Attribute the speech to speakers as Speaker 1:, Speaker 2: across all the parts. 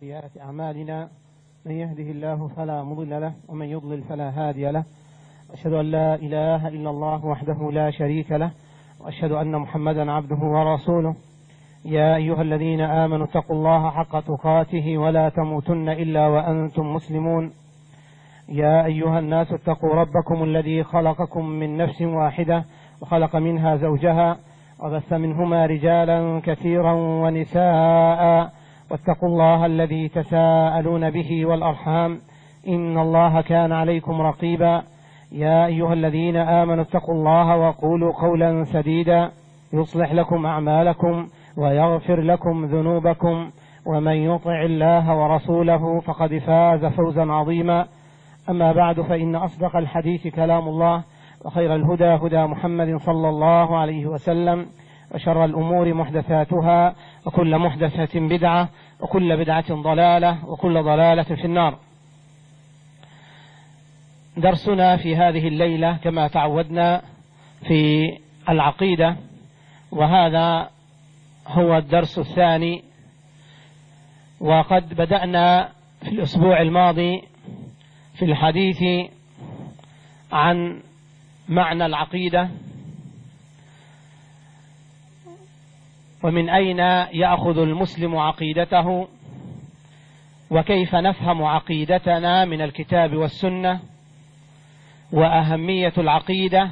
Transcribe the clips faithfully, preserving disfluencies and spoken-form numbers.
Speaker 1: سيئات أعمالنا، من يهده الله فلا مضل له ومن يضلل فلا هادي له. أشهد أن لا إله إلا الله وحده لا شريك له، وأشهد أن محمدا عبده ورسوله. يا أيها الذين آمنوا اتقوا الله حق تقاته ولا تموتن إلا وأنتم مسلمون. يا أيها الناس اتقوا ربكم الذي خلقكم من نفس واحدة وخلق منها زوجها وبث منهما رجالا كثيرا ونساء، واتقوا الله الذي تساءلون به والأرحام إن الله كان عليكم رقيبا. يا أيها الذين آمنوا اتقوا الله وقولوا قولا سديدا يصلح لكم أعمالكم ويغفر لكم ذنوبكم، ومن يطع الله ورسوله فقد فاز فوزا عظيما. أما بعد، فإن أصدق الحديث كلام الله، وخير الهدى هدى محمد صلى الله عليه وسلم، وشر الأمور محدثاتها، وكل محدثة بدعة، وكل بدعة ضلالة، وكل ضلالة في النار. درسنا في هذه الليلة كما تعودنا في العقيدة، وهذا هو الدرس الثاني. وقد بدأنا في الأسبوع الماضي في الحديث عن معنى العقيدة، ومن أين يأخذ المسلم عقيدته، وكيف نفهم عقيدتنا من الكتاب والسنة، وأهمية العقيدة،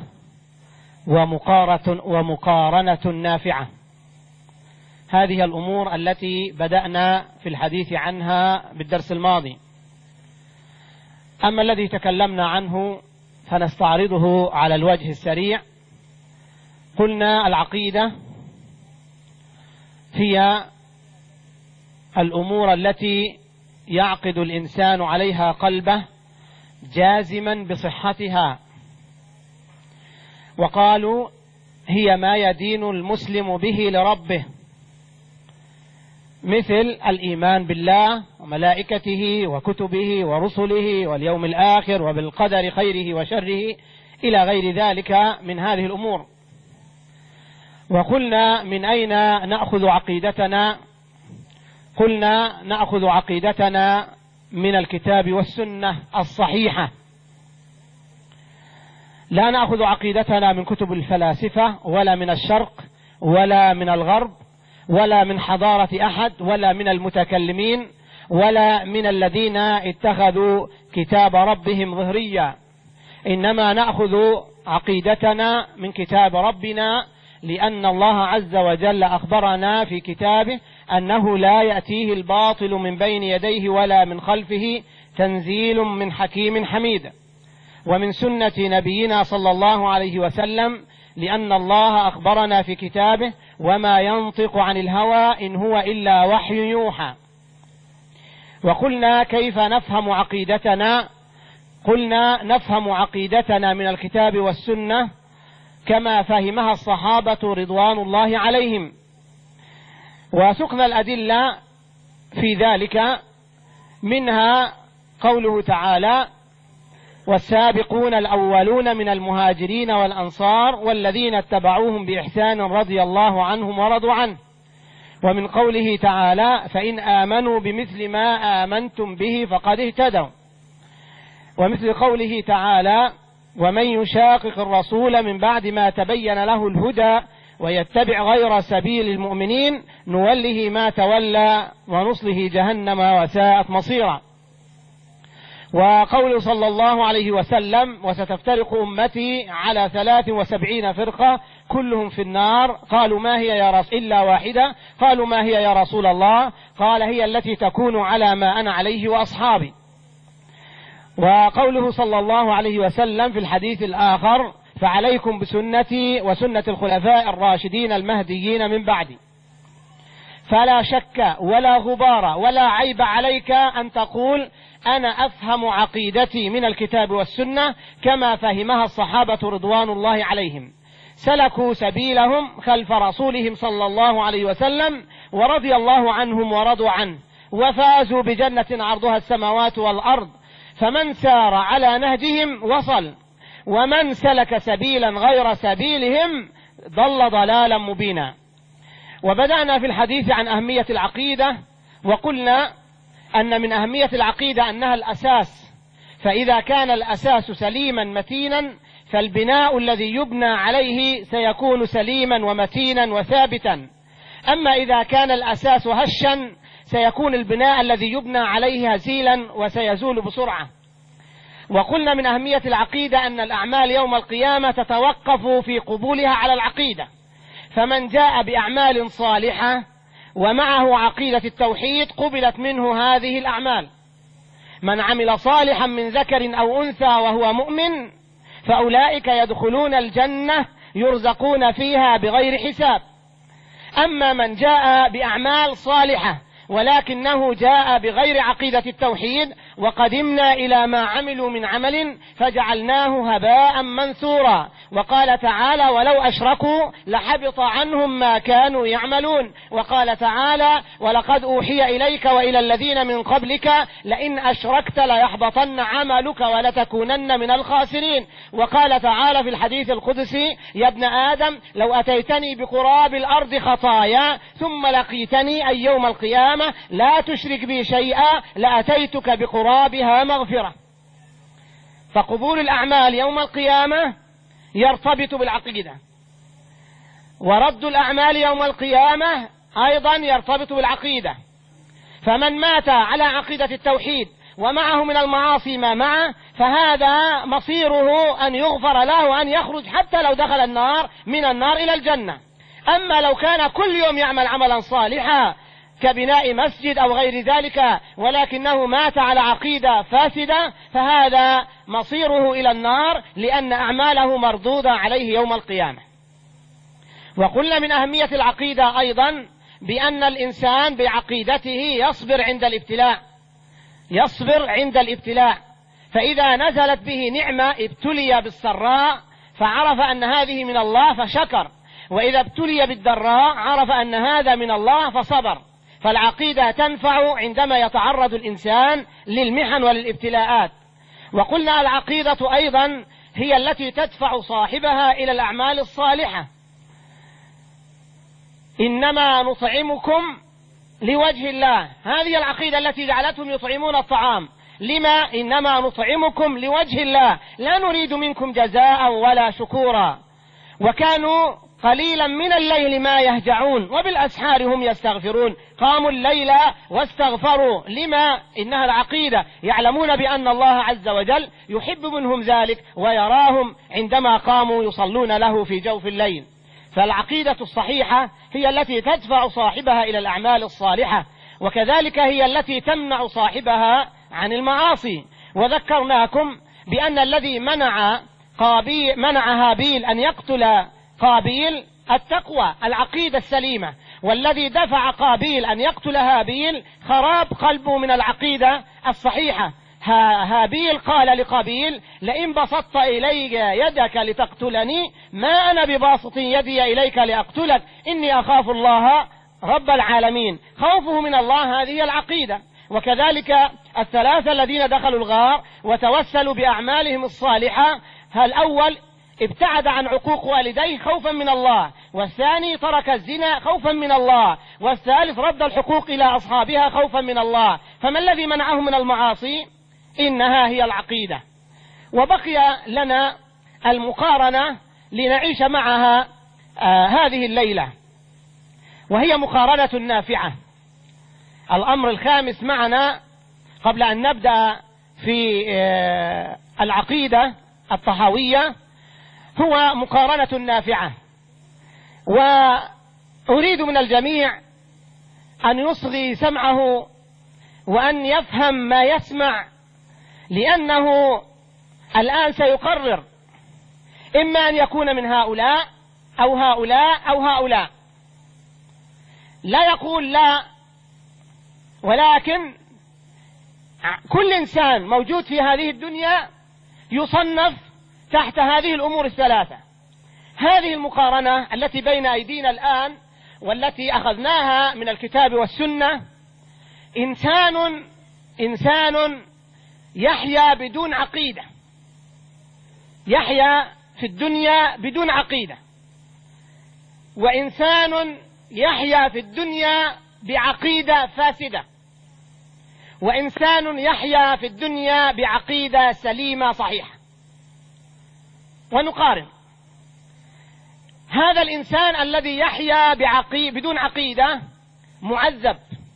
Speaker 1: ومقارنة نافعة. هذه الأمور التي بدأنا في الحديث عنها بالدرس الماضي. أما الذي تكلمنا عنه فنستعرضه على الوجه السريع. قلنا العقيدة هي الأمور التي يعقد الإنسان عليها قلبه جازما بصحتها، وقالوا هي ما يدين المسلم به لربه، مثل الإيمان بالله وملائكته وكتبه ورسله واليوم الآخر وبالقدر خيره وشره إلى غير ذلك من هذه الأمور. وقلنا من أين نأخذ عقيدتنا؟ قلنا نأخذ عقيدتنا من الكتاب والسنة الصحيحة، لا نأخذ عقيدتنا من كتب الفلاسفة ولا من الشرق ولا من الغرب ولا من حضارة أحد ولا من المتكلمين ولا من الذين اتخذوا كتاب ربهم ظهريا، إنما نأخذ عقيدتنا من كتاب ربنا، لأن الله عز وجل أخبرنا في كتابه أنه لا يأتيه الباطل من بين يديه ولا من خلفه، تنزيل من حكيم حميد. ومن سنة نبينا صلى الله عليه وسلم، لأن الله أخبرنا في كتابه وما ينطق عن الهوى إن هو إلا وحي يوحى. وقلنا كيف نفهم عقيدتنا؟ قلنا نفهم عقيدتنا من الكتاب والسنة كما فهمها الصحابة رضوان الله عليهم، وسقنا الأدلة في ذلك، منها قوله تعالى: والسابقون الأولون من المهاجرين والأنصار والذين اتبعوهم بإحسان رضي الله عنهم ورضوا عنه. ومن قوله تعالى: فإن آمنوا بمثل ما آمنتم به فقد اهتدوا. ومثل قوله تعالى: ومن يشاقق الرسول من بعد ما تبين له الهدى ويتبع غير سبيل المؤمنين نوله ما تولى ونصله جهنم وساءت مصيرا. وقول صلى الله عليه وسلم: وستفترق أمتي على ثلاث وسبعين فرقة كلهم في النار. قالوا ما هي يا رسول إلا واحدة؟ قالوا ما هي يا رسول الله؟ قال هي التي تكون على ما أنا عليه وأصحابي. وقوله صلى الله عليه وسلم في الحديث الآخر: فعليكم بسنتي وسنة الخلفاء الراشدين المهديين من بعدي. فلا شك ولا غبار ولا عيب عليك أن تقول أنا أفهم عقيدتي من الكتاب والسنة كما فهمها الصحابة رضوان الله عليهم، سلكوا سبيلهم خلف رسولهم صلى الله عليه وسلم ورضي الله عنهم ورضوا عنه، وفازوا بجنة عرضها السماوات والأرض. فمن سار على نهجهم وصل، ومن سلك سبيلا غير سبيلهم ضل ضلالا مبينا. وبدأنا في الحديث عن أهمية العقيدة، وقلنا أن من أهمية العقيدة أنها الأساس، فإذا كان الأساس سليما متينا فالبناء الذي يبنى عليه سيكون سليما ومتينا وثابتا. أما إذا كان الأساس هشا سيكون البناء الذي يبنى عليه هزيلا وسيزول بسرعة. وقلنا من أهمية العقيدة أن الأعمال يوم القيامة تتوقف في قبولها على العقيدة، فمن جاء بأعمال صالحة ومعه عقيدة التوحيد قبلت منه هذه الأعمال. من عمل صالحا من ذكر أو أنثى وهو مؤمن فأولئك يدخلون الجنة يرزقون فيها بغير حساب. أما من جاء بأعمال صالحة ولكنه جاء بغير عقيدة التوحيد وقدمنا إلى ما عملوا من عمل فجعلناه هباء منثورا. وقال تعالى ولو أشركوا لحبط عنهم ما كانوا يعملون. وقال تعالى ولقد أوحي إليك وإلى الذين من قبلك لئن أشركت ليحبطن عملك ولتكونن من الخاسرين. وقال تعالى في الحديث القدسي يا ابن آدم لو أتيتني بقراب الأرض خطايا ثم لقيتني أي يوم القيامة لا تشرك بي شيئا لأتيتك بقرابها مغفرة. فقبول الأعمال يوم القيامة يرتبط بالعقيدة، ورد الأعمال يوم القيامة أيضا يرتبط بالعقيدة. فمن مات على عقيدة التوحيد ومعه من المعاصي ما معه فهذا مصيره أن يغفر له وأن يخرج حتى لو دخل النار من النار إلى الجنة. أما لو كان كل يوم يعمل عملا صالحا كبناء مسجد أو غير ذلك ولكنه مات على عقيدة فاسدة فهذا مصيره إلى النار لأن أعماله مردودة عليه يوم القيامة. وقلنا من أهمية العقيدة أيضا بأن الإنسان بعقيدته يصبر عند الابتلاء، يصبر عند الابتلاء، فإذا نزلت به نعمة ابتلي بالسراء فعرف أن هذه من الله فشكر، وإذا ابتلي بالضراء عرف أن هذا من الله فصبر. فالعقيدة تنفع عندما يتعرض الإنسان للمحن وللابتلاءات. وقلنا العقيدة أيضا هي التي تدفع صاحبها إلى الأعمال الصالحة. إنما نطعمكم لوجه الله، هذه العقيدة التي جعلتهم يطعمون الطعام. لما؟ إنما نطعمكم لوجه الله لا نريد منكم جزاء ولا شكورا. وكانوا قليلا من الليل ما يهجعون وبالأسحار هم يستغفرون. قاموا الليل واستغفروا. لما؟ إنها العقيدة، يعلمون بأن الله عز وجل يحب منهم ذلك ويراهم عندما قاموا يصلون له في جوف الليل. فالعقيدة الصحيحة هي التي تدفع صاحبها إلى الأعمال الصالحة، وكذلك هي التي تمنع صاحبها عن المعاصي. وذكرناكم بأن الذي منع قابيل منع هابيل أن يقتل قابيل التقوى العقيدة السليمة، والذي دفع قابيل أن يقتل هابيل خراب قلبه من العقيدة الصحيحة. هابيل قال لقابيل لئن بسطت إلي يدك لتقتلني ما أنا بباسط يدي إليك لأقتلك إني أخاف الله رب العالمين. خوفه من الله هذه العقيدة. وكذلك الثلاثة الذين دخلوا الغار وتوسلوا بأعمالهم الصالحة، الأول ابتعد عن عقوق والديه خوفا من الله، والثاني ترك الزنا خوفا من الله، والثالث رد الحقوق إلى أصحابها خوفا من الله. فما الذي منعهم من المعاصي؟ إنها هي العقيدة. وبقي لنا المقارنة لنعيش معها آه هذه الليلة، وهي مقارنة نافعة. الأمر الخامس معنا قبل أن نبدأ في آه العقيدة الطحاوية هو مقارنة نافعة. وأريد من الجميع أن يصغي سمعه وأن يفهم ما يسمع، لأنه الآن سيقرر إما أن يكون من هؤلاء أو هؤلاء أو هؤلاء. لا يقول لا، ولكن كل إنسان موجود في هذه الدنيا يصنف تحت هذه الأمور الثلاثة. هذه المقارنة التي بين أيدينا الآن والتي أخذناها من الكتاب والسنة، إنسان إنسان يحيا بدون عقيدة، يحيا في الدنيا بدون عقيدة، وإنسان يحيا في الدنيا بعقيدة فاسدة، وإنسان يحيا في الدنيا بعقيدة سليمة صحيحة. ونقارن هذا الإنسان الذي يحيا بعقي... بدون عقيدة معذب،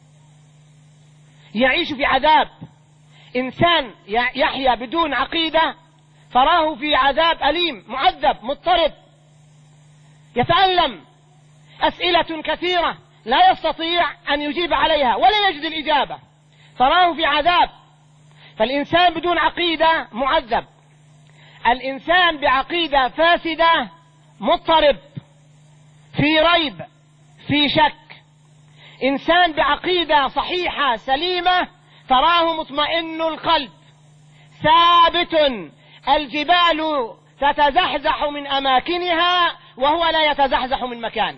Speaker 1: يعيش في عذاب. إنسان يحيا بدون عقيدة تراه في عذاب أليم، معذب، مضطرب، يتألم، أسئلة كثيرة لا يستطيع أن يجيب عليها ولا يجد الإجابة، تراه في عذاب. فالإنسان بدون عقيدة معذب. الإنسان بعقيدة فاسدة مضطرب، في ريب، في شك. إنسان بعقيدة صحيحة سليمة تراه مطمئن القلب، ثابت، الجبال تتزحزح من أماكنها وهو لا يتزحزح من مكانه.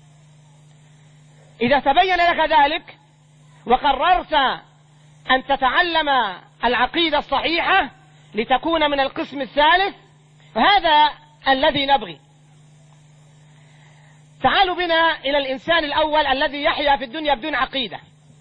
Speaker 1: إذا تبين لك ذلك وقررت أن تتعلم العقيدة الصحيحة لتكون من القسم الثالث، هذا الذي نبغي. تعالوا بنا إلى الإنسان الأول الذي يحيا في الدنيا بدون عقيدة.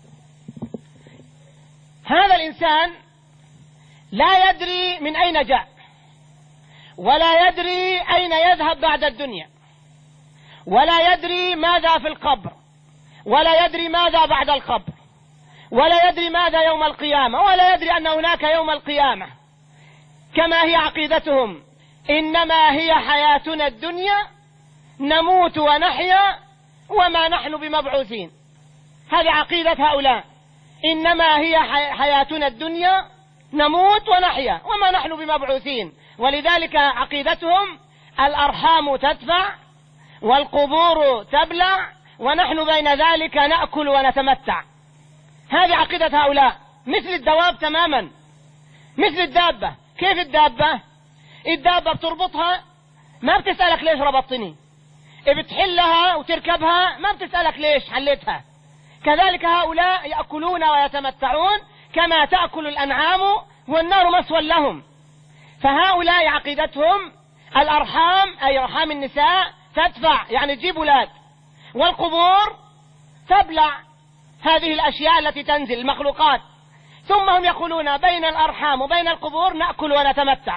Speaker 1: هذا الإنسان لا يدري من أين جاء، ولا يدري أين يذهب بعد الدنيا، ولا يدري ماذا في القبر، ولا يدري ماذا بعد القبر، ولا يدري ماذا يوم القيامة، ولا يدري أن هناك يوم القيامة. كما هي عقيدتهم: إنما هي حياتنا الدنيا نموت ونحيا وما نحن بمبعوثين. هذه عقيدة هؤلاء: إنما هي حياتنا الدنيا نموت ونحيا وما نحن بمبعوثين. ولذلك عقيدتهم: الأرحام تدفع والقبور تبلع ونحن بين ذلك نأكل ونتمتع. هذه عقيدة هؤلاء، مثل الدواب تماما، مثل الدابة. كيف الدابة؟ الدابة بتربطها ما بتسألك ليش ربطتني، بتحلها وتركبها ما بتسألك ليش حلتها. كذلك هؤلاء يأكلون ويتمتعون كما تأكل الأنعام والنار مسوى لهم. فهؤلاء عقيدتهم: الأرحام أي أرحام النساء تدفع، يعني تجيب أولاد، والقبور تبلع هذه الأشياء التي تنزل، المخلوقات. ثم هم يقولون: بين الأرحام وبين القبور نأكل ونتمتع.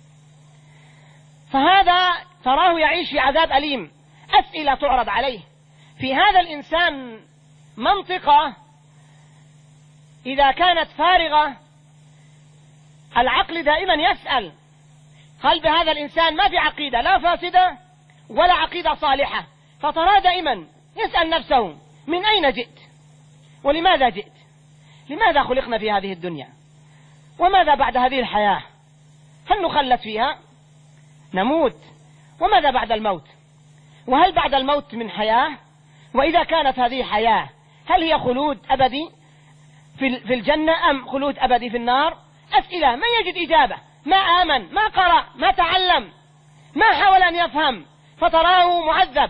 Speaker 1: فهذا تراه يعيش في عذاب أليم. أسئلة تعرض عليه في هذا الإنسان، منطقة إذا كانت فارغة العقل دائما يسأل. قلب هذا الإنسان ما في عقيدة، لا فاسدة ولا عقيدة صالحة، فترى دائما يسأل نفسه: من أين جئت؟ ولماذا جئت؟ لماذا خلقنا في هذه الدنيا؟ وماذا بعد هذه الحياة؟ هل نخلد فيها؟ نموت، وماذا بعد الموت؟ وهل بعد الموت من حياة؟ وإذا كانت هذه حياة هل هي خلود أبدي في الجنة أم خلود أبدي في النار؟ أسئلة ما يجد إجابة، ما آمن، ما قرأ، ما تعلم، ما حاول أن يفهم، فتراه معذب.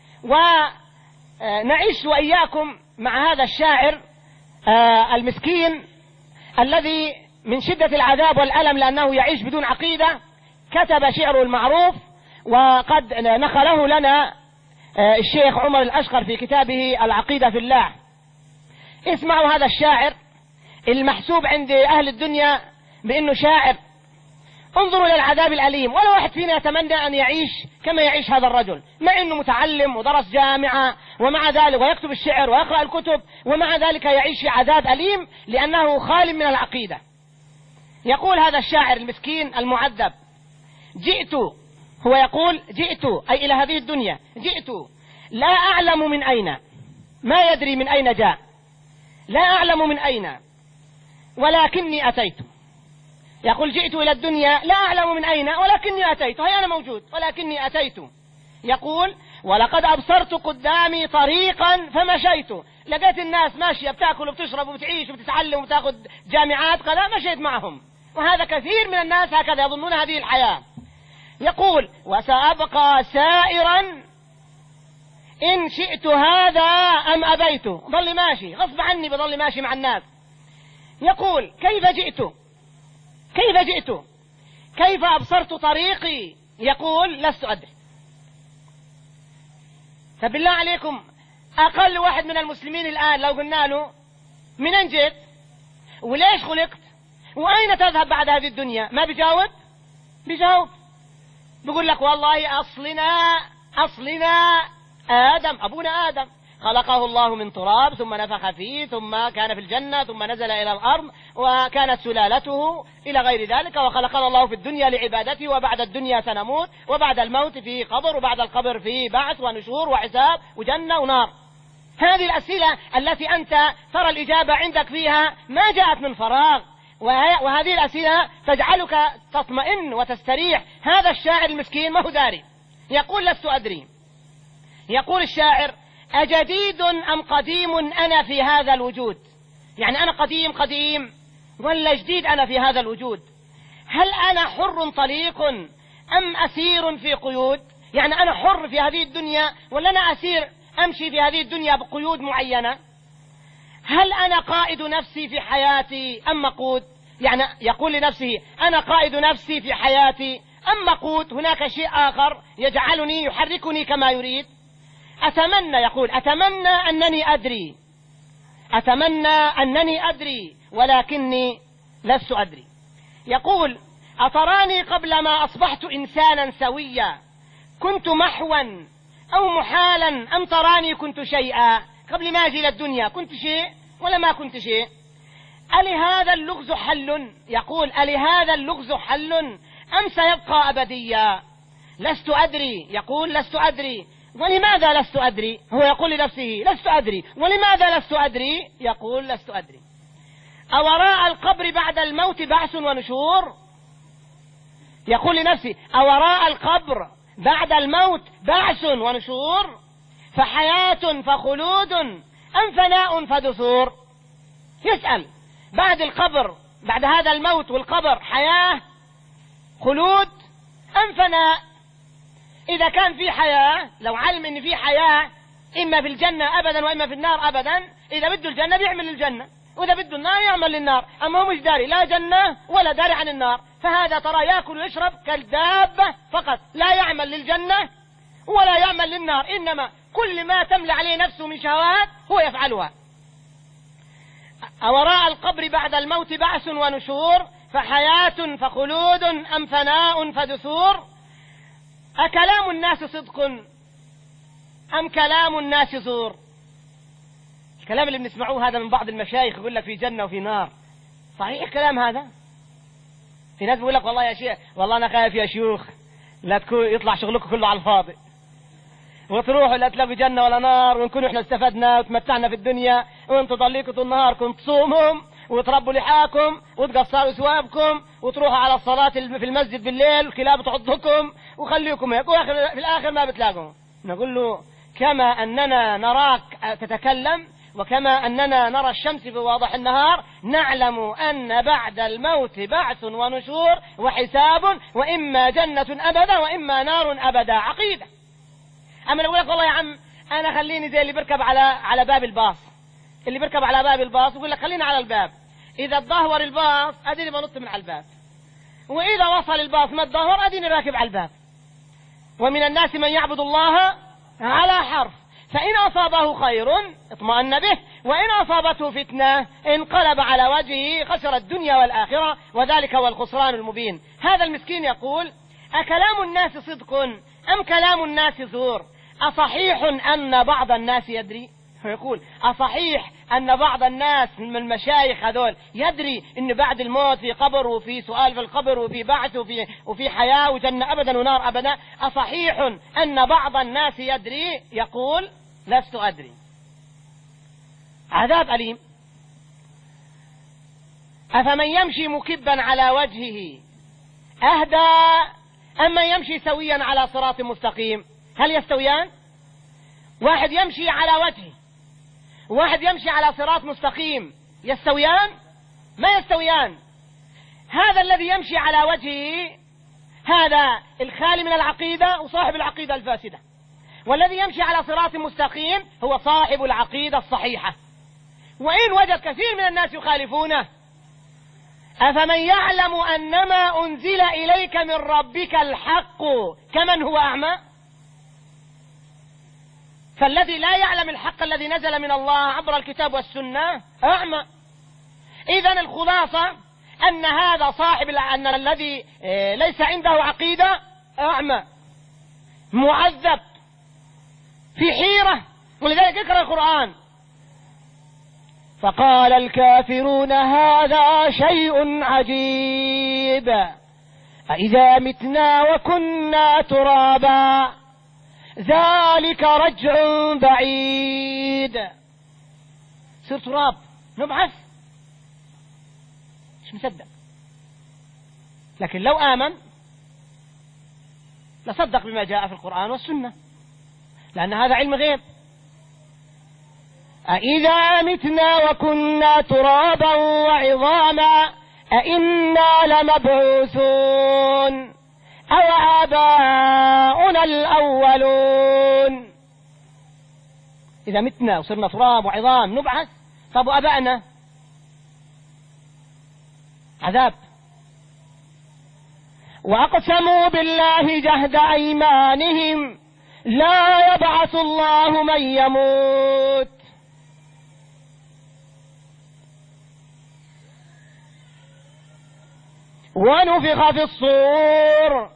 Speaker 1: ونعيش وإياكم مع هذا الشاعر المسكين الذي من شدة العذاب والألم لأنه يعيش بدون عقيدة كتب شعره المعروف، وقد نقله لنا الشيخ عمر الأشقر في كتابه العقيدة في الله. اسمعوا هذا الشاعر المحسوب عند أهل الدنيا بأنه شاعر. انظروا للعذاب الأليم. ولا واحد فينا يتمنى أن يعيش كما يعيش هذا الرجل، مع أنه متعلم ودرس جامعة، ومع ذلك ويكتب الشعر ويقرأ الكتب، ومع ذلك يعيش في عذاب أليم لأنه خال من العقيدة. يقول هذا الشاعر المسكين المعذب: جئت، هو يقول جئت أي إلى هذه الدنيا، جئت لا أعلم من أين، ما يدري من أين جاء، لا أعلم من أين ولكني أتيت. يقول: جئت إلى الدنيا لا أعلم من أين ولكني أتيت، هي أنا موجود ولكني أتيت. يقول: ولقد أبصرت قدامي طريقا فمشيت، لقيت الناس ماشية بتأكل وبتشرب وبتعيش وبتتعلم وبتاخذ جامعات، قال مشيت معهم. وهذا كثير من الناس هكذا يظنون هذه الحياة. يقول: وسأبقى سائرا إن شئت هذا أم أبيت، ظل ماشي غصب عني، بظل ماشي مع الناس. يقول: كيف جئت كيف جئت كيف أبصرت طريقي؟ يقول: لست أدري. فبالله عليكم أقل واحد من المسلمين الآن لو قلنا له من أين جئت وليش خلقت؟ وأين تذهب بعد هذه الدنيا؟ ما بيجاوب؟ بيجاوب، بيقول لك والله أصلنا أصلنا آدم، أبونا آدم خلقه الله من تراب ثم نفخ فيه ثم كان في الجنة ثم نزل إلى الأرض وكانت سلالته إلى غير ذلك، وخلقنا الله في الدنيا لعبادته، وبعد الدنيا سنموت، وبعد الموت في قبر، وبعد القبر في بعث ونشور وحساب وجنة ونار. هذه الأسئلة التي أنت ترى الإجابة عندك فيها ما جاءت من فراغ، وهذه الأسئلة تجعلك تطمئن وتستريح. هذا الشاعر المسكين ما هو داري، يقول لست أدري. يقول الشاعر: أجديد أم قديم أنا في هذا الوجود؟ يعني أنا قديم قديم ولا جديد أنا في هذا الوجود؟ هل أنا حر طليق أم أسير في قيود؟ يعني أنا حر في هذه الدنيا ولا أنا أسير أمشي في هذه الدنيا بقيود معينة؟ هل أنا قائد نفسي في حياتي أم مقود؟ يعني يقول لنفسه: أنا قائد نفسي في حياتي أم مقود؟ هناك شيء آخر يجعلني يحركني كما يريد. أتمنى، يقول أتمنى أنني أدري، أتمنى أنني أدري ولكني لست أدري. يقول: أتراني قبل ما أصبحت إنسانا سويا كنت محوا أو محالا أم تراني كنت شيئا؟ قبل ما أجي للدنيا كنت شيء ولا ما كنت شيء؟ ألهذا اللغز حل؟ يقول: ألهذا اللغز حل أم سيبقى أبديا؟ لست أدري، يقول لست أدري. ولماذا لست أدري؟ هو يقول لنفسه لست أدري. ولماذا لست أدري؟ يقول لست أدري. أوراء القبر بعد الموت بعث ونشور؟ يقول لنفسه: أوراء القبر بعد الموت بعث ونشور؟ فحياة فخلود أم فناء فدثور؟ يسأل: بعد القبر، بعد هذا الموت والقبر، حياة خلود أم فناء؟ إذا كان في حياة، لو علم إن في حياة إما في الجنة أبدا وإما في النار أبدا، إذا بده الجنة بيعمل للجنة، وإذا بده النار يعمل للنار. أما هو مش داري لا جنة ولا داري عن النار، فهذا ترى يأكل ويشرب كالدابة فقط، لا يعمل للجنة ولا يعمل للنار، إنما كل ما تملى عليه نفسه من شهوات هو يفعلها. أوراء القبر بعد الموت بعث ونشور؟ فحياة فخلود أم فناء فدثور؟ أكلام الناس صدق أم كلام الناس زور؟ الكلام اللي بنسمعوه هذا من بعض المشايخ يقول لك في جنة وفي نار، صحيح كلام هذا؟ في ناس بيقول لك والله يا شيخ، والله أنا خايف يا شيوخ لا تكون يطلع شغلكم كله على الفاضي وتروحوا لا تلاقوا جنة ولا نار، ونكون احنا استفدنا وتمتعنا في الدنيا، وانتم ضليكم طول النهار كنتم تصومهم وتربوا لحاكم وتقصروا ثوابكم وتروحوا على الصلاة في المسجد بالليل والكلاب تعضكم وخليكم هيك، وفي الآخر ما بتلاقوا. نقول له: كما أننا نراك تتكلم وكما أننا نرى الشمس في واضح النهار، نعلم أن بعد الموت بعث ونشور وحساب، وإما جنة أبدا وإما نار أبدا. عقيدة. أما لو لك والله يا عم أنا خليني زي اللي بركب على على باب الباص، اللي بركب على باب الباص يقول لك خليني على الباب، إذا تدهور الباص أديني بنط من على الباب، وإذا وصل الباص ما تدهور أديني راكب على الباب. ومن الناس من يعبد الله على حرف، فإن أصابه خير اطمأن به، وإن أصابته فتنة انقلب على وجهه خسر الدنيا والآخرة، وذلك هو الخسران المبين. هذا المسكين يقول: أكلام الناس صدق أم كلام الناس زور؟ أصحيح أن بعض الناس يدري؟ يقول: أصحيح أن بعض الناس من المشايخ هذول يدري أن بعد الموت في قبر وفي سؤال في القبر وفي بعث وفي, وفي حياة وجنة أبدا ونار أبدا؟ أصحيح أن بعض الناس يدري؟ يقول: لست أدري. عذاب أليم. أفمن يمشي مكبا على وجهه أهدى أم من يمشي سويا على صراط مستقيم؟ هل يستويان؟ واحد يمشي على وجهه واحد يمشي على صراط مستقيم، يستويان؟ ما يستويان. هذا الذي يمشي على وجهه هذا الخالي من العقيدة وصاحب العقيدة الفاسدة، والذي يمشي على صراط مستقيم هو صاحب العقيدة الصحيحة، وإن وجد كثير من الناس يخالفونه. أفمن يعلم أنما أنزل إليك من ربك الحق كمن هو أعمى؟ فالذي لا يعلم الحق الذي نزل من الله عبر الكتاب والسنة أعمى. إذن الخلاصة أن هذا صاحب أن الذي ليس عنده عقيدة أعمى معذب في حيرة. ولذلك اقرأ القرآن: فقال الكافرون هذا شيء عجيب أإذا متنا وكنا ترابا ذلك رجع بعيد. صرت تراب نبعث، مش مصدق. لكن لو آمن لصدق بما جاء في القرآن والسنة، لأن هذا علم غيب. أإذا متنا وكنا ترابا وعظاما أإنا لمبعوثون أو آباؤنا الأولون. إذا متنا وصرنا تراب وعظام نبعث، طب وأبائنا؟ عذاب. وأقسموا بالله جهد أيمانهم لا يبعث الله من يموت. ونفخ في الصور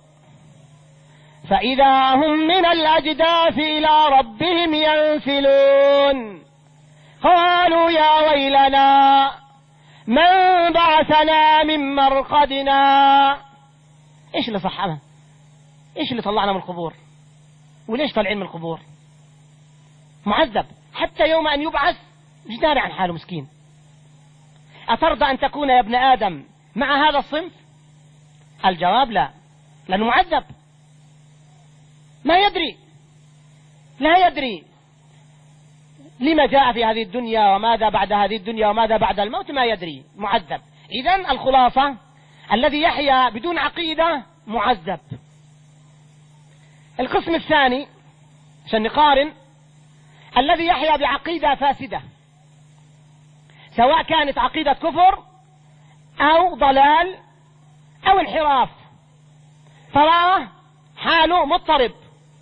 Speaker 1: فإذا هم من الأجداث إلى ربهم ينسلون. قالوا يا ويلنا من بعثنا من مرقدنا. إيش اللي صحنا؟ إيش اللي طلعنا من القبور؟ وليش طالعين من القبور؟ معذب حتى يوم أن يبعث مش داري عن حاله مسكين. أترضى أن تكون يا ابن آدم مع هذا الصنف؟ الجواب لا، لأنه معذب ما يدري، لا يدري لما جاء في هذه الدنيا وماذا بعد هذه الدنيا وماذا بعد الموت، ما يدري، معذب. إذن الخلاصة الذي يحيا بدون عقيدة معذب. القسم الثاني عشان نقارن: الذي يحيا بعقيدة فاسدة، سواء كانت عقيدة كفر أو ضلال أو انحراف، تراه حاله مضطرب.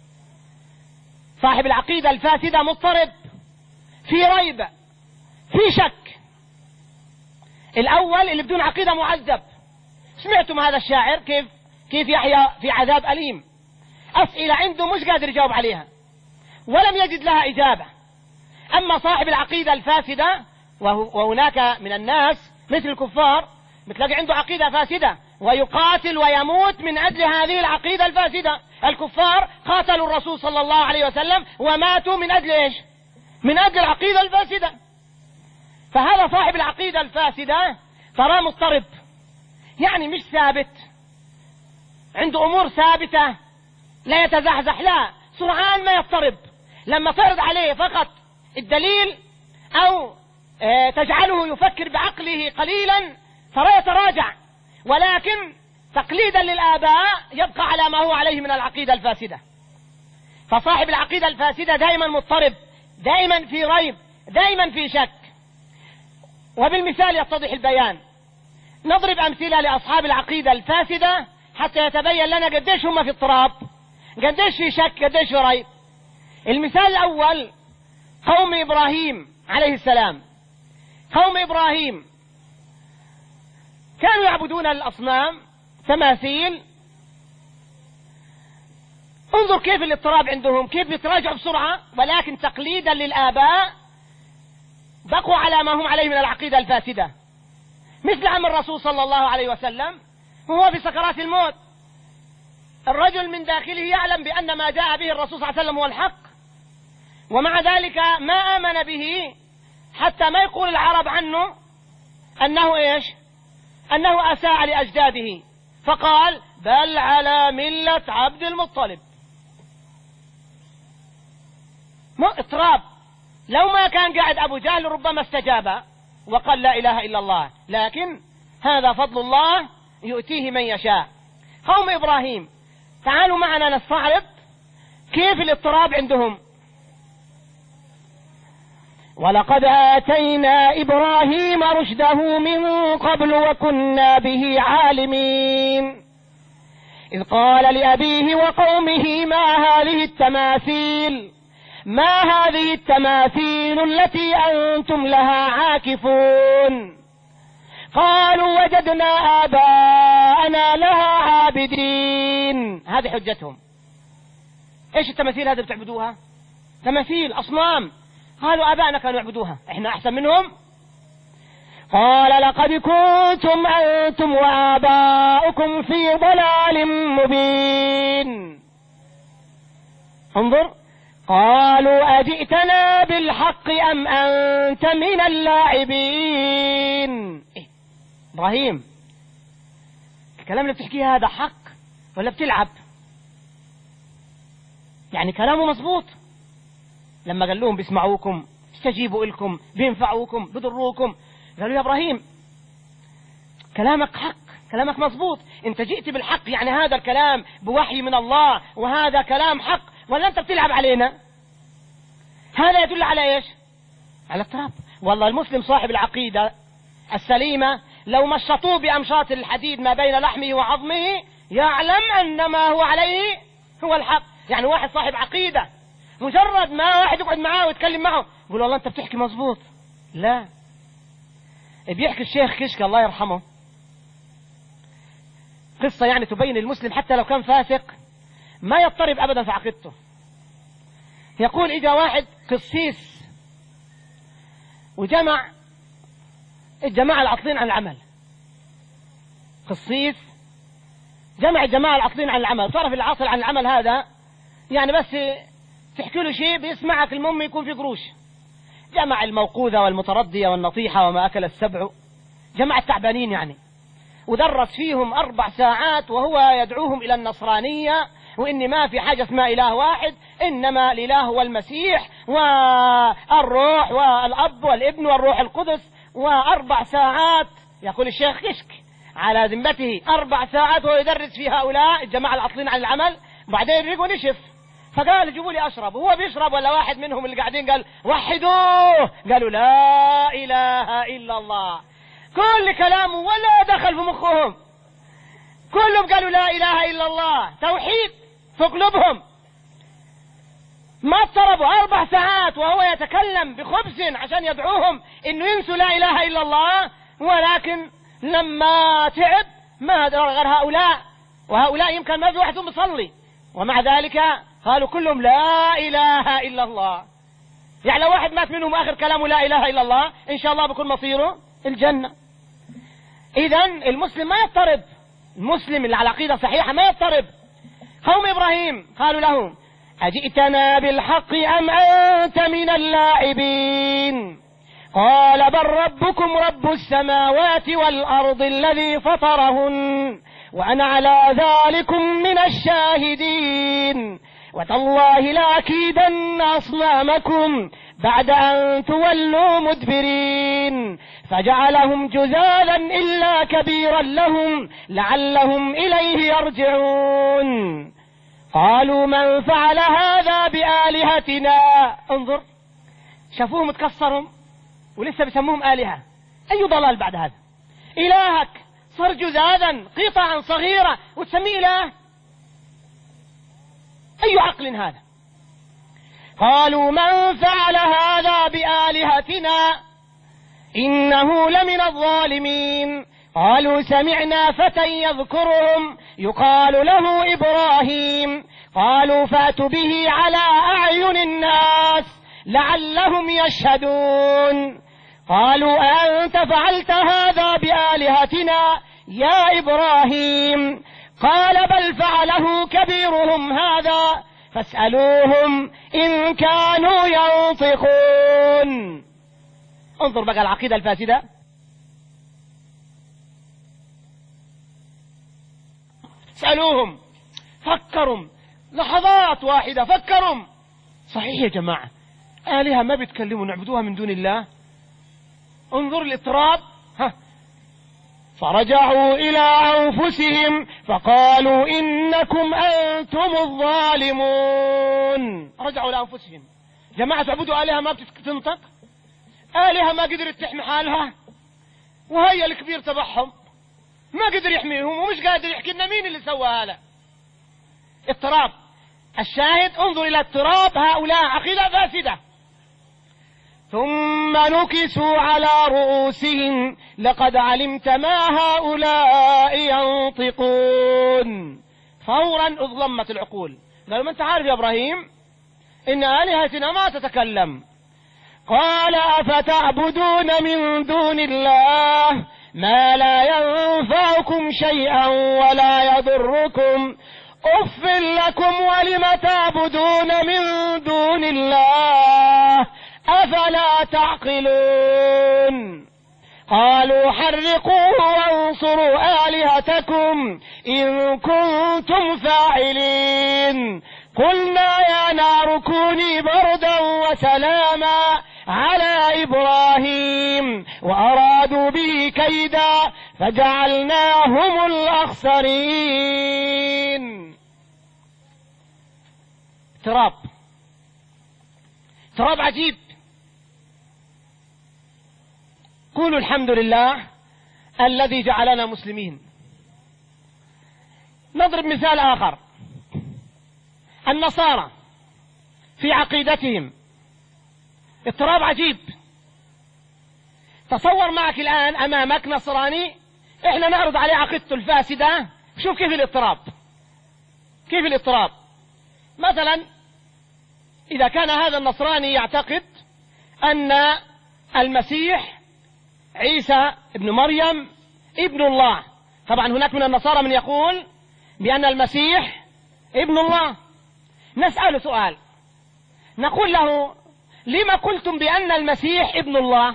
Speaker 1: صاحب العقيدة الفاسدة مضطرب، في ريب، في شك. الأول اللي بدون عقيدة معذب. سمعتم هذا الشاعر كيف كيف يحيا في عذاب أليم؟ أسئلة عنده مش قادر يجاوب عليها ولم يجد لها إجابة. أما صاحب العقيدة الفاسدة، وهناك من الناس مثل الكفار بتلاقي عنده عقيدة فاسدة ويقاتل ويموت من أجل هذه العقيدة الفاسدة. الكفار قاتلوا الرسول صلى الله عليه وسلم وماتوا من أجل إيش؟ من أجل العقيدة الفاسدة. فهذا صاحب العقيدة الفاسدة ترى مضطرب، يعني مش ثابت، عنده أمور ثابتة لا يتزحزح، لا، سرعان ما يضطرب. لما تعرض عليه فقط الدليل أو اه تجعله يفكر بعقله قليلا ترى يتراجع، ولكن تقليدا للآباء يبقى على ما هو عليه من العقيدة الفاسدة. فصاحب العقيدة الفاسدة دائما مضطرب، دائما في ريب، دائما في شك. وبالمثال يتضح البيان. نضرب أمثلة لأصحاب العقيدة الفاسدة حتى يتبين لنا قديش هم في اضطراب، قديش في شك، قديش في ريب. المثال الأول قوم إبراهيم عليه السلام. قوم إبراهيم كانوا يعبدون الأصنام، تماثيل. انظر كيف الاضطراب عندهم، كيف يتراجعوا بسرعة، ولكن تقليدا للآباء بقوا على ما هم عليه من العقيدة الفاسدة. مثل عم الرسول صلى الله عليه وسلم وهو في سكرات الموت، الرجل من داخله يعلم بأن ما جاء به الرسول صلى الله عليه وسلم هو الحق، ومع ذلك ما آمن به، حتى ما يقول العرب عنه أنه إيش؟ أنه أساء لأجداده، فقال بل على ملة عبد المطلب. اضطراب. لو ما كان قاعد أبو جهل ربما استجاب وقال لا إله إلا الله، لكن هذا فضل الله يؤتيه من يشاء. قوم إبراهيم، تعالوا معنا نستعرض كيف الاضطراب عندهم. ولقد آتينا إبراهيم رشده من قبل وكنا به عالمين إذ قال لأبيه وقومه ما هذه التماثيل ما هذه التماثيل التي أنتم لها عاكفون قالوا وجدنا آباءنا لها عابدين. هذه حجتهم. ايش التماثيل هذه بتعبدوها؟ تماثيل أصنام. قالوا آباءنا كانوا يعبدوها، احنا أحسن منهم؟ قال لقد كنتم أنتم وآباؤكم في ضلال مبين. انظر، قالوا أجئتنا بالحق أم أنت من اللاعبين. إيه؟ إبراهيم، الكلام اللي بتحكيه هذا حق ولا بتلعب؟ يعني كلامه مظبوط لما قال لهم بيسمعوكم، استجيبوا لكم، بينفعوكم، بضروكم. قالوا يا إبراهيم كلامك حق، كلامك مظبوط، انت جئت بالحق، يعني هذا الكلام بوحي من الله وهذا كلام حق، ولا انت بتلعب علينا؟ هذا يدل على ايش؟ على اضطراب. والله المسلم صاحب العقيدة السليمة لو مشطوه بأمشاط الحديد ما بين لحمه وعظمه يعلم أن ما هو عليه هو الحق. يعني واحد صاحب عقيدة مجرد ما واحد يقعد معاه ويتكلم معه يقول والله انت بتحكي مظبوط. لا، بيحكي الشيخ كشك الله يرحمه قصة يعني تبين المسلم حتى لو كان فاسق ما يضطرب أبدا في عقيدته. يقول إجا واحد قسيس وجمع الجماعة العاطلين عن العمل. قسيس جمع الجماعة العاطلين عن العمل. تعرف العاطل عن العمل هذا يعني بس تحكي له شيء بيسمعك، المهم يكون في قروش. جمع الموقوذة والمتردية والنطيحة وما أكل السبع، جمع التعبانين يعني، ودرس فيهم أربع ساعات وهو يدعوهم إلى النصرانية، وإن ما في حاجة اسمها إله واحد، إنما الإله هو المسيح والروح والأب والابن والروح القدس. وأربع ساعات يقول الشيخ كشك على ذمته، أربع ساعات وهو يدرس في هؤلاء الجماعة العاطلين عن العمل. بعدين رجعوا نشف، فقال جيبوا لي أشرب. وهو بيشرب ولا واحد منهم اللي قاعدين قال وحدوه، قالوا لا إله إلا الله. كل كلامه ولا دخل في مخهم، كلهم قالوا لا إله إلا الله، توحيد في قلوبهم. ما اضطربوا أربع ساعات وهو يتكلم بخبز عشان يدعوهم إنه ينسوا لا إله إلا الله. ولكن لما تعب ما غير هؤلاء، وهؤلاء يمكن ما في واحد بيصلي، ومع ذلك قالوا كلهم لا إله إلا الله. يعني لو واحد مات منهم آخر كلامه لا إله إلا الله إن شاء الله بيكون مصيره الجنة. إذن المسلم ما يضطرب، المسلم اللي على عقيدة صحيحة ما يضطرب. قوم إبراهيم قالوا له أجئتنا بالحق أم أنت من اللاعبين؟ قال بل ربكم رب السماوات والأرض الذي فطرهن وأنا على ذلكم من الشاهدين، وتالله لأكيدن أصنامكم بعد أن تولوا مدبرين. فجعلهم جذاذا إلا كبيرا لهم لعلهم إليه يرجعون. قالوا من فعل هذا بآلهتنا. انظر، شافوهم تكسرهم ولسه بيسموهم آلهة. أي ضلال بعد هذا؟ إلهك صار جذاذا قطعا صغيرة وتسميه إله؟ أي عقل هذا؟ قالوا من فعل هذا بآلهتنا إنه لمن الظالمين. قالوا سمعنا فتى يذكرهم يقال له إبراهيم. قالوا فأتوا به على أعين الناس لعلهم يشهدون. قالوا أنت فعلت هذا بآلهتنا يا إبراهيم؟ قال بل فعله كبيرهم هذا فاسألوهم إن كانوا ينطقون. انظر بقى العقيدة الفاسدة. اسألوهم، فكروا لحظات واحدة، فكروا صحيح يا جماعة آلهة ما بيتكلموا نعبدوها من دون الله؟ انظر الاضطراب. ها، فرجعوا إلى أنفسهم فقالوا إنكم أنتم الظالمون. رجعوا إلى أنفسهم. جماعة تعبدوا آلهة ما بتنطق، آلهة ما قدرت تحمي حالها، وهي الكبير تبعهم ما قدر يحميهم ومش قادر يحكي لنا مين اللي سوى هذا. اضطراب. الشاهد انظر إلى اضطراب هؤلاء، عقيدة فاسدة. ثم نكسوا على رؤوسهم لقد علمت ما هؤلاء ينطقون. فورا اظلمت العقول، قالوا ما انت عارف يا إبراهيم إن آلهتنا ما تتكلم. قال أفتعبدون من دون الله ما لا ينفعكم شيئا ولا يضركم أف لكم ولم تعبدون من دون الله أفلا تعقلون. قالوا حرقوه وانصروا آلهتكم إن كنتم فاعلين. قلنا يا نار كوني بردا وسلاما على إبراهيم وأرادوا به كيدا فجعلناهم الأخسرين. تراب تراب عجيب. قولوا الحمد لله الذي جعلنا مسلمين. نضرب مثال آخر. النصارى في عقيدتهم اضطراب عجيب. تصور معك الآن أمامك نصراني إحنا نعرض عليه عقيدته الفاسدة، شوف كيف الاضطراب كيف الاضطراب مثلا إذا كان هذا النصراني يعتقد أن المسيح عيسى ابن مريم ابن الله. طبعا هناك من النصارى من يقول بأن المسيح ابن الله. نسأل سؤال، نقول له لما قلتم بأن المسيح ابن الله؟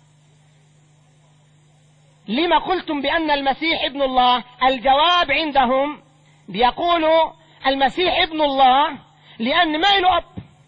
Speaker 1: لما قلتم بأن المسيح ابن الله؟ الجواب عندهم بيقولوا المسيح ابن الله لأن ما له أب،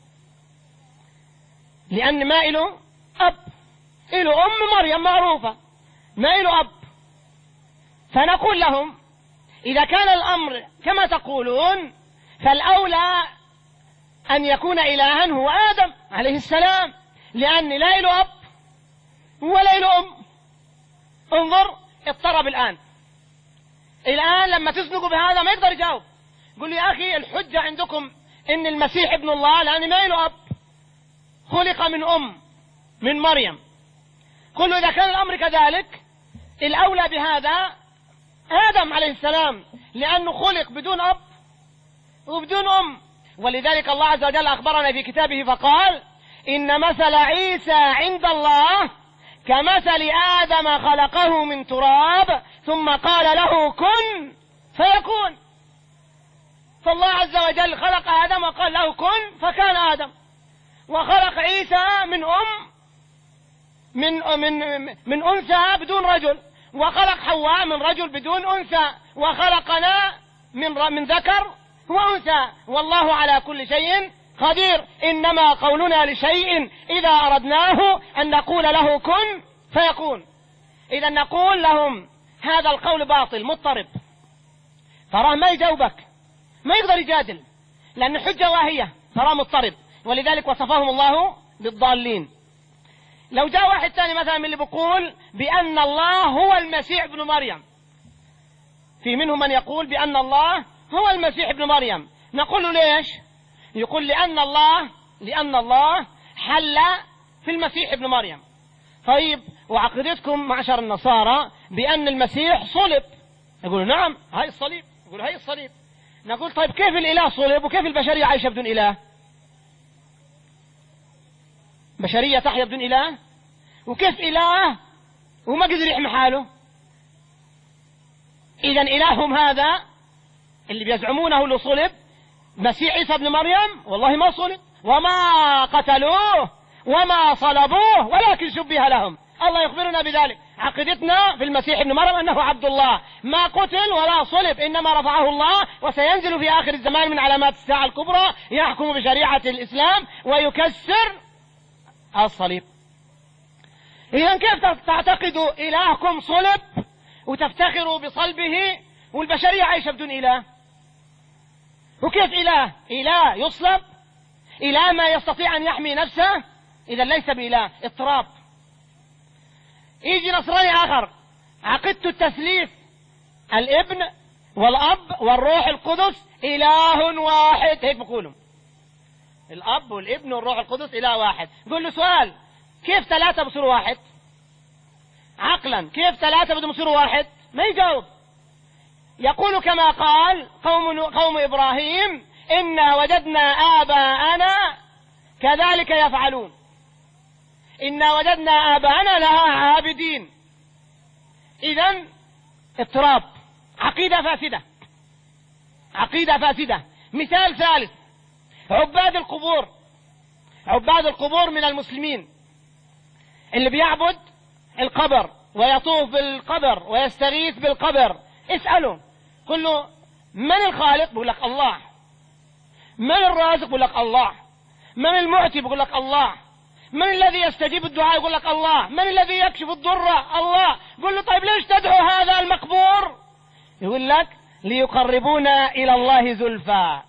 Speaker 1: لأن ما له أب، له أم مريم معروفة، ما له أب. فنقول لهم إذا كان الأمر كما تقولون فالأولى أن يكون إلها هو آدم عليه السلام، لأن لا له أب ولا له أم. انظر اضطرب الآن الآن لما تزنقوا بهذا ما يقدر يجاوب. قل يا أخي الحجة عندكم إن المسيح ابن الله لأن ما له أب، خلق من أم من مريم. قل إذا كان الأمر كذلك الأولى بهذا آدم عليه السلام لأنه خلق بدون أب وبدون أم. ولذلك الله عز وجل أخبرنا في كتابه فقال إن مثل عيسى عند الله كمثل آدم خلقه من تراب ثم قال له كن فيكون. فالله عز وجل خلق آدم وقال له كن فكان آدم، وخلق عيسى من أم من من من أنثى بدون رجل، وخلق حواء من رجل بدون أنثى، وخلقنا من من ذكر وأنثى، والله على كل شيء قدير. إنما قولنا لشيء إذا أردناه أن نقول له كن فيكون. إذا نقول لهم هذا القول باطل مضطرب، تراه ما يجاوبك، ما يقدر يجادل لأن حجة واهية، تراه مضطرب. ولذلك وصفهم الله بالضالين. لو جاء واحد ثاني مثلا من اللي بيقول بأن الله هو المسيح ابن مريم، في منهم من يقول بأن الله هو المسيح ابن مريم، نقول له ليش؟ يقول لأن الله لأن الله حل في المسيح ابن مريم. طيب وعقيدتكم معشر النصارى بأن المسيح صلب، يقولوا نعم هاي الصليب، يقولوا هاي الصليب. نقول طيب كيف الإله صلب وكيف البشرية عايشة بدون إله؟ بشرية تحيا بدون إله؟ وكيف إله وما قدر يحمي حاله؟ إذن إلههم هذا اللي بيزعمونه اللي صلب مسيح عيسى ابن مريم والله ما صلب وما قتلوه وما صلبوه ولكن شبه لهم. الله يخبرنا بذلك. عقيدتنا في المسيح ابن مريم أنه عبد الله، ما قتل ولا صلب، إنما رفعه الله، وسينزل في آخر الزمان من علامات الساعة الكبرى يحكم بشريعة الإسلام ويكسر الصليب. إذن كيف تعتقدوا إلهكم صلب وتفتخروا بصلبه والبشرية عايشة بدون إله؟ وكيف إله؟ إله يصلب؟ إله ما يستطيع أن يحمي نفسه؟ إذا ليس بإله. اضطراب. يجي نصراني آخر عقيدته التثليث، الابن والأب والروح القدس إله واحد، هيك بقولوا الأب والابن والروح القدس إله واحد. قل له سؤال، كيف ثلاثة بصيروا واحد؟ عقلا كيف ثلاثة بدهم يصيروا واحد؟ ما يجاوب. يقول كما قال قوم, قوم إبراهيم: إنا وجدنا آباءنا كذلك يفعلون. إنا وجدنا آباءنا لها عابدين. إذن اضطراب، عقيدة فاسدة، عقيدة فاسدة. مثال ثالث: عباد القبور. عباد القبور من المسلمين اللي بيعبد القبر ويطوف بالقبر ويستغيث بالقبر. اسأله، قل له: من الخالق؟ بقول لك الله. من الرازق؟ بقول لك الله. من المعتي؟ بقول لك الله. من الذي يستجيب الدعاء؟ يقول لك الله. من الذي يكشف الضر؟ الله. قل له: طيب ليش تدعو هذا المقبور؟ يقول لك: ليقربونا إلى الله زلفى.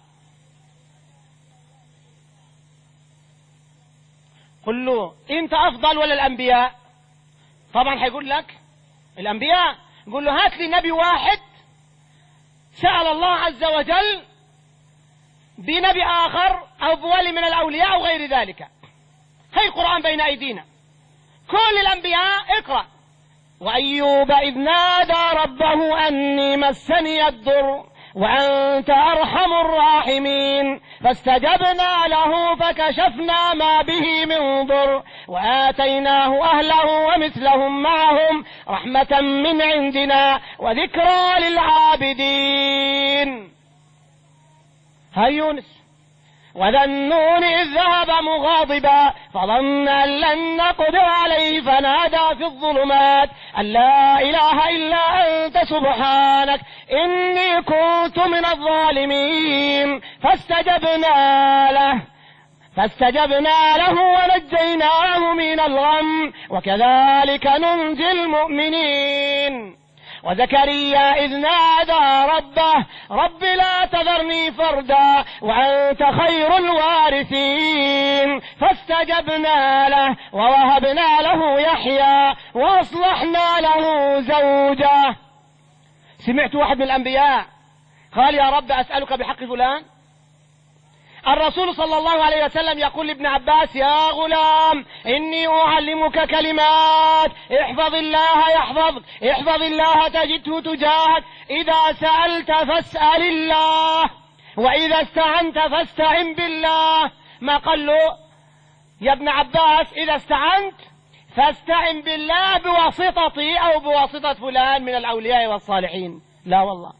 Speaker 1: قل له: انت افضل ولا الانبياء؟ طبعا هيقول لك الانبياء. قل له: هات لي نبي واحد سأل الله عز وجل بنبي اخر او بولي من الاولياء او غير ذلك. هي القرآن بين ايدينا، كل الانبياء. اقرأ: وأيوب إذ نادى ربه أني مسني الضر وأنت أرحم الراحمين فاستجبنا له فكشفنا ما به من ضر وآتيناه أهله ومثلهم معهم رحمة من عندنا وذكرى للعابدين. هاي يونس: وذا النون إذ ذهب مغاضبا فظن أن لن نقدر عليه فنادى في الظلمات أن لا إله إلا أنت سبحانك إني كنت من الظالمين فاستجبنا له فاستجبنا له ونجيناه من الغم وكذلك ننجي المؤمنين. وزكريا إذ نادى ربه رب لا تذرني فردا وأنت خير الوارثين فاستجبنا له ووهبنا له يحيى وأصلحنا له زوجه. سمعت واحد من الأنبياء قال: يا رب أسألك بحق فلان. الرسول صلى الله عليه وسلم يقول لابن عباس: يا غلام إني أعلمك كلمات احفظ الله يحفظك احفظ الله تجده تجاهك إذا سألت فاسأل الله وإذا استعنت فاستعن بالله. ما قال له يا ابن عباس إذا استعنت فاستعن بالله بواسطتي أو بواسطة فلان من الأولياء والصالحين. لا والله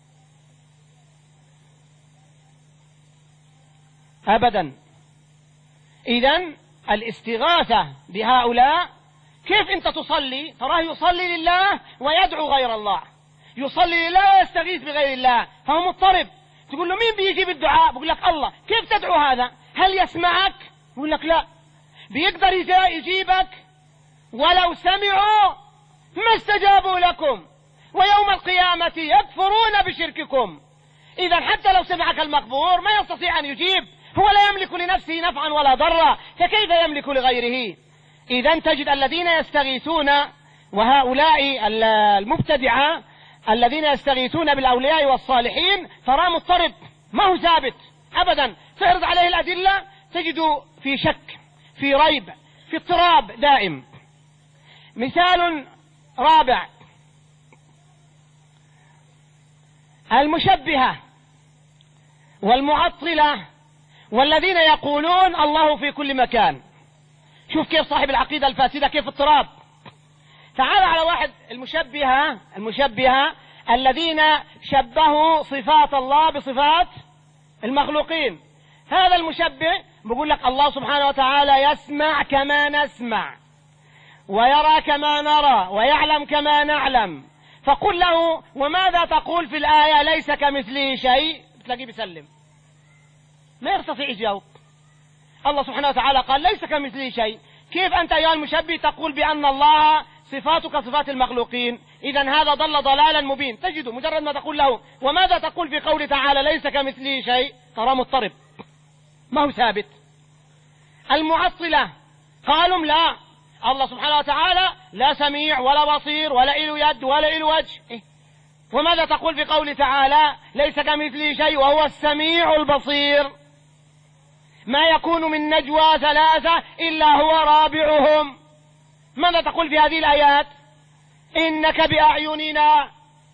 Speaker 1: أبدا. إذن الاستغاثة بهؤلاء، كيف أنت تصلي تراه يصلي لله ويدعو غير الله، يصلي لله ويستغيث بغير الله، فهو مضطرب. تقول له: مين بيجيب الدعاء؟ بقول لك: الله. كيف تدعو هذا؟ هل يسمعك؟ بقول لك: لا. بيقدر يجيبك؟ ولو سمعوا ما استجابوا لكم ويوم القيامة يكفرون بشرككم. إذا حتى لو سمعك المقبور ما يستطيع أن يجيب، هو لا يملك لنفسه نفعا ولا ضرا، فكيف يملك لغيره؟ إذا تجد الذين يستغيثون، وهؤلاء المبتدعة الذين يستغيثون بالأولياء والصالحين، ترى مضطرب، ما هو ثابت أبدا. تعرض عليه الأدلة تجد في شك، في ريب، في اضطراب دائم. مثال رابع: المشبهة والمعطلة والذين يقولون الله في كل مكان. شوف كيف صاحب العقيدة الفاسدة، كيف اضطراب. تعال على واحد المشبهة المشبهة الذين شبهوا صفات الله بصفات المخلوقين. هذا المشبه بيقول لك الله سبحانه وتعالى يسمع كما نسمع ويرى كما نرى ويعلم كما نعلم. فقل له: وماذا تقول في الآية ليس كمثله شيء؟ تلاقيه بيسلم، ما يستطيع يجاوب. الله سبحانه وتعالى قال ليس كمثله شيء. كيف أنت أيها المشبه تقول بأن الله صفاتك صفات المخلوقين؟ إذن هذا ضل ضلالا مبين. تجده مجرد ما تقول له: وماذا تقول في قوله تعالى ليس كمثله شيء؟ ترى مضطرب، ما هو ثابت. المعطلة قالوا: لا، الله سبحانه وتعالى لا سميع ولا بصير ولا إله يد ولا إله وجه. إيه؟ وماذا تقول في قوله تعالى ليس كمثله شيء وهو السميع البصير؟ ما يكون من نجوى ثلاثة إلا هو رابعهم. ماذا تقول في هذه الآيات؟ إنك بأعيننا.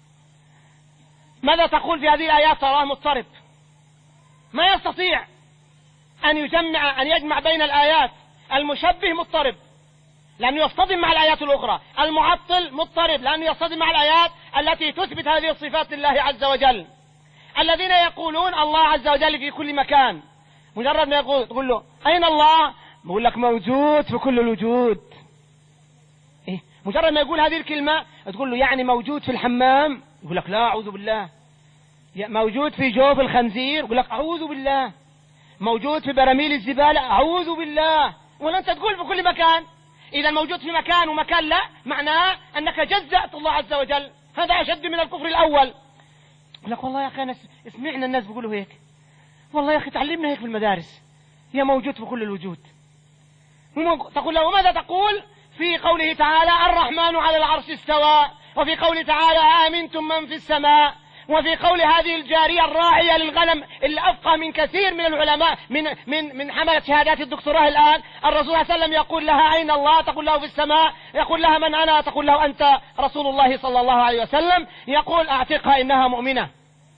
Speaker 1: ماذا تقول في هذه الآيات؟ تراه مضطرب، ما يستطيع أن يجمع أن يجمع بين الآيات. المشبه مضطرب لأنه يصطدم مع الآيات الأخرى، المعطل مضطرب لأنه يصطدم مع الآيات التي تثبت هذه الصفات لله عز وجل. الذين يقولون الله عز وجل في كل مكان، مجرد ما يقول تقول له أين الله؟ بقول لك موجود في كل الوجود. إيه؟ مجرد ما يقول هذه الكلمة تقول له يعني موجود في الحمام؟ يقول لك لا أعوذ بالله. موجود في جوف الخنزير؟ يقول لك أعوذ بالله. موجود في براميل الزبالة؟ أعوذ بالله. ولا أنت تقول في كل مكان. إذا موجود في مكان ومكان لا، معناه أنك جزأت الله عز وجل. هذا أشد من الكفر الأول. يقول لك والله يا أخي أنا سمعنا الناس بيقولوا هيك، والله يا أخي تعلمنا هيك في المدارس، هي موجود في كل الوجود. تقول له ماذا تقول في قوله تعالى الرحمن على العرش استوى، وفي قوله تعالى آمنتم من في السماء، وفي قول هذه الجارية الراعية للغنم اللي أفقه من كثير من العلماء من من من حملة شهادات الدكتوراه الآن. الرسول صلى الله عليه وسلم يقول لها أين الله؟ تقول له في السماء. يقول لها من أنا؟ تقول له أنت رسول الله صلى الله عليه وسلم. يقول أعتقها إنها مؤمنة.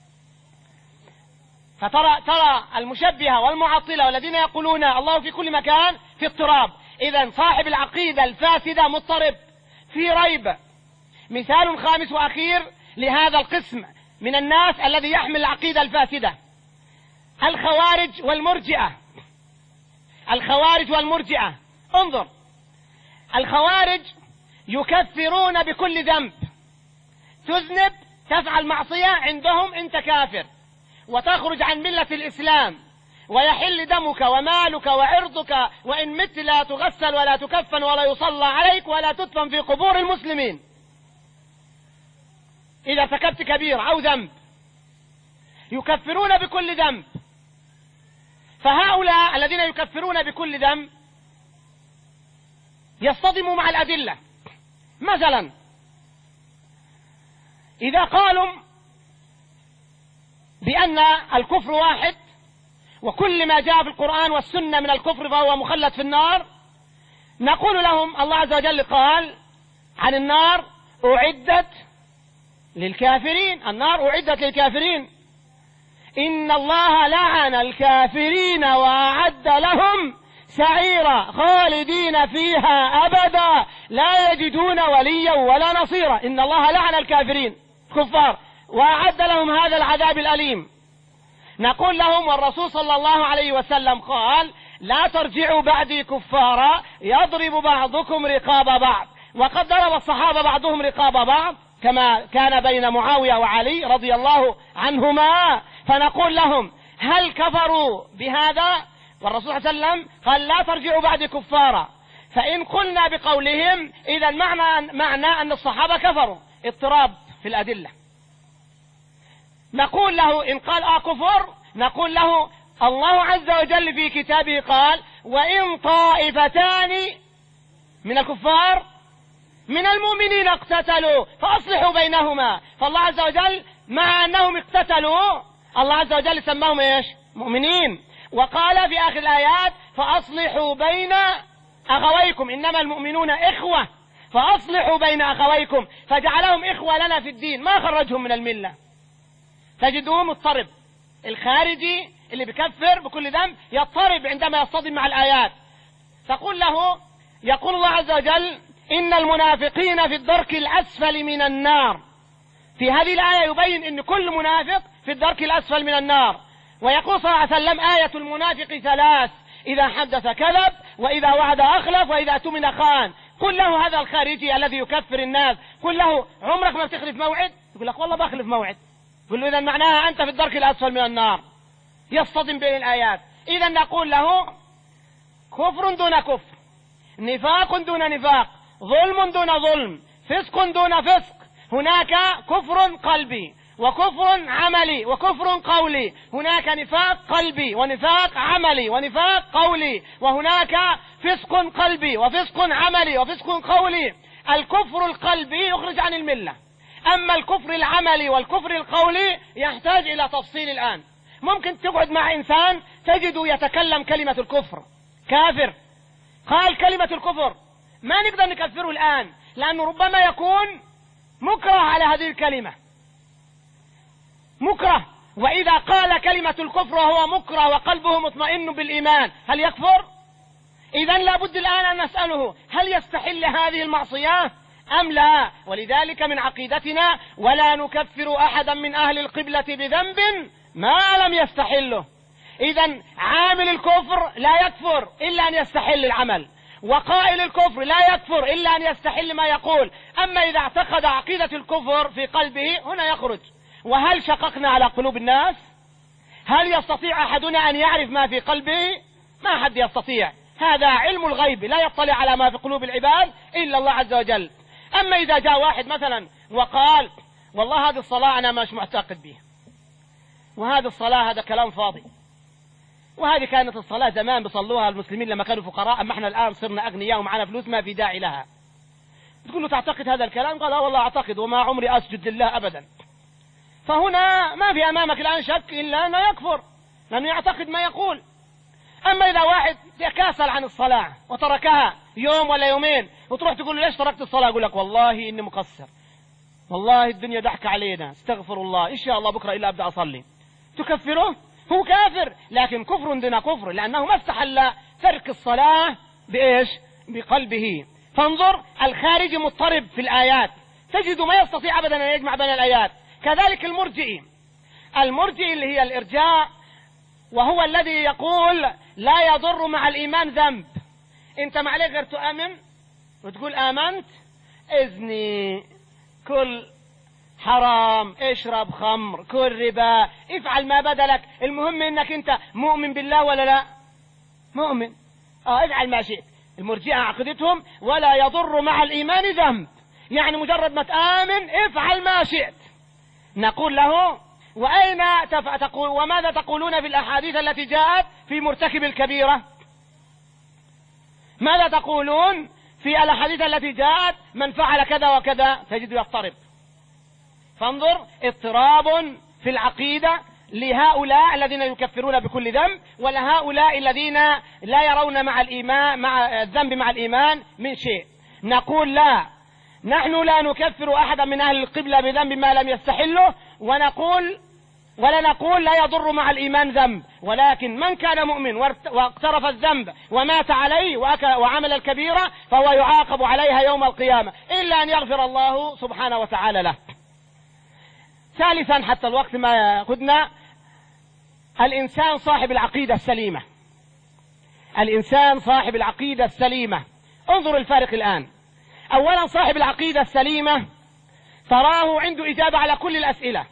Speaker 1: فترى ترى المشبهة والمعطلة والذين يقولون الله في كل مكان في اضطراب. إذا صاحب العقيدة الفاسدة مضطرب في ريب. مثال خامس وأخير لهذا القسم من الناس الذي يحمل العقيدة الفاسدة، الخوارج والمرجئة. الخوارج والمرجئة، انظر، الخوارج يكفرون بكل ذنب. تذنب، تفعل معصية، عندهم أنت كافر وتخرج عن ملة الإسلام، ويحل دمك ومالك وعرضك، وإن مت لا تغسل ولا تكفن ولا يصلى عليك ولا تدفن في قبور المسلمين إذا ارتكبت كبيرة أو ذنب. يكفرون بكل ذنب. فهؤلاء الذين يكفرون بكل ذنب يصطدموا مع الأدلة. مثلا إذا قالوا بأن الكفر واحد وكل ما جاء في القرآن والسنة من الكفر فهو مخلد في النار، نقول لهم الله عز وجل قال عن النار أعدت للكافرين. النار أعدت للكافرين. إن الله لعن الكافرين وأعد لهم سعيرا خالدين فيها أبدا لا يجدون وليا ولا نصيرا. إن الله لعن الكافرين كفار وأعد لهم هذا العذاب الأليم. نقول لهم والرسول صلى الله عليه وسلم قال لا ترجعوا بعدي كفارا يضرب بعضكم رقاب بعض. وقد ضرب الصحابة بعضهم رقاب بعض كما كان بين معاوية وعلي رضي الله عنهما. فنقول لهم هل كفروا بهذا؟ والرسول صلى الله عليه وسلم قال لا ترجعوا بعد كفارا. فإن قلنا بقولهم إذا معنى, معنى أن الصحابة كفروا. اضطراب في الأدلة. نقول له إن قال آه كفر، نقول له الله عز وجل في كتابه قال وإن طائفتان من الكفار من المؤمنين اقتتلوا فأصلحوا بينهما. فالله عز وجل مع أنهم اقتتلوا الله عز وجل سماهم إيش؟ مؤمنين. وقال في آخر الآيات فأصلحوا بين أخويكم إنما المؤمنون إخوة فأصلحوا بين أخويكم، فجعلهم إخوة لنا في الدين ما خرجهم من الملة. تجدوه مضطرب. الخارجي اللي بكفر بكل ذنب يضطرب عندما يصطدم مع الآيات. تقول له يقول الله عز وجل إن المنافقين في الدرك الأسفل من النار. في هذه الآية يبين أن كل منافق في الدرك الأسفل من النار. ويقول صلى الله عليه وسلم آية المنافق ثلاث إذا حدث كذب وإذا وعد أخلف وإذا اؤتمن خان. قل له هذا الخارجي الذي يكفر الناس قل له عمرك ما بتخلف موعد؟ يقول لك والله بخلف موعد. يقول له إذا معناها أنت في الدرك الأسفل من النار. يصطدم بين الآيات. إذا نقول له كفر دون كفر، نفاق دون نفاق، ظلم دون ظلم، فسق دون فسق. هناك كفر قلبي وكفر عملي وكفر قولي. هناك نفاق قلبي ونفاق عملي ونفاق قولي، وهناك فسق قلبي وفسق عملي وفسق قولي. الكفر القلبي يخرج عن الملة، أما الكفر العملي والكفر القولي يحتاج إلى تفصيل. الآن ممكن تقعد مع إنسان تجد يتكلم كلمة الكفر كافر، قال كلمة الكفر ما نقدر نكفره الآن، لأنه ربما يكون مكره على هذه الكلمة، مكره. وإذا قال كلمة الكفر وهو مكره وقلبه مطمئن بالإيمان هل يكفر؟ إذن لابد الآن أن نسأله هل يستحل هذه المعصية أم لا؟ ولذلك من عقيدتنا ولا نكفر أحدا من أهل القبلة بذنب ما لم يستحله. إذن عامل الكفر لا يكفر إلا أن يستحل العمل، وقائل الكفر لا يكفر إلا أن يستحل ما يقول. أما إذا اعتقد عقيدة الكفر في قلبه هنا يخرج. وهل شققنا على قلوب الناس؟ هل يستطيع أحدنا أن يعرف ما في قلبه؟ ما حد يستطيع، هذا علم الغيب، لا يطلع على ما في قلوب العباد إلا الله عز وجل. أما إذا جاء واحد مثلا وقال والله هذه الصلاة أنا مش معتقد بها، وهذه الصلاة هذا كلام فاضي، وهذه كانت الصلاة زمان بصلوها المسلمين لما كانوا فقراء، أما احنا الآن صرنا أغنياء ومعنا فلوس ما في داعي لها. تقول له تعتقد هذا الكلام؟ قال والله أعتقد وما عمري أسجد لله أبدا. فهنا ما في أمامك الآن شك إلا أنه يكفر لأنه يعتقد ما يقول. أما إذا واحد يكاسل عن الصلاة وتركها يوم ولا يومين وتروح تقول له ليش تركت الصلاة؟ يقول لك والله إني مقصر، والله الدنيا ضحك علينا، استغفر الله، إن شاء الله بكرة إلا أبدأ أصلي. تكفره؟ هو كافر، لكن كفر دون كفر، لأنه ما استحل ترك الصلاة بإيش؟ بقلبه. فانظر الخارج مضطرب في الآيات، تجد ما يستطيع أبدا أن يجمع بين الآيات. كذلك المرجئي، المرجئي اللي هي الإرجاء، وهو الذي يقول لا يضر مع الإيمان ذنب. أنت ما عليك غير تؤمن وتقول آمنت، إذني، كل حرام، اشرب خمر، كل ربا، افعل ما بدلك، المهم انك انت مؤمن بالله ولا لا؟ مؤمن، اه افعل ما شئت. المرجئة عقيدتهم ولا يضر مع الإيمان ذنب، يعني مجرد ما تآمن افعل ما شئت. نقول له وأين تقول وماذا تقولون في الأحاديث التي جاءت في مرتكب الكبيرة؟ ماذا تقولون في الأحاديث التي جاءت من فعل كذا وكذا؟ تجد يضطرب. فانظر اضطراب في العقيدة لهؤلاء الذين يكفرون بكل ذنب، ولهؤلاء الذين لا يرون مع الإيمان مع الذنب مع الإيمان من شيء. نقول لا، نحن لا نكفر أحدا من أهل القبلة بذنب ما لم يستحله، ونقول ولا نقول لا يضر مع الإيمان ذنب، ولكن من كان مؤمن واقترف الذنب ومات عليه وعمل الكبيرة فهو يعاقب عليها يوم القيامة إلا أن يغفر الله سبحانه وتعالى له. ثالثا حتى الوقت ما يأخذنا، الإنسان صاحب العقيدة السليمة. الإنسان صاحب العقيدة السليمة، انظر الفارق الآن. أولا صاحب العقيدة السليمة تراه عنده إجابة على كل الأسئلة.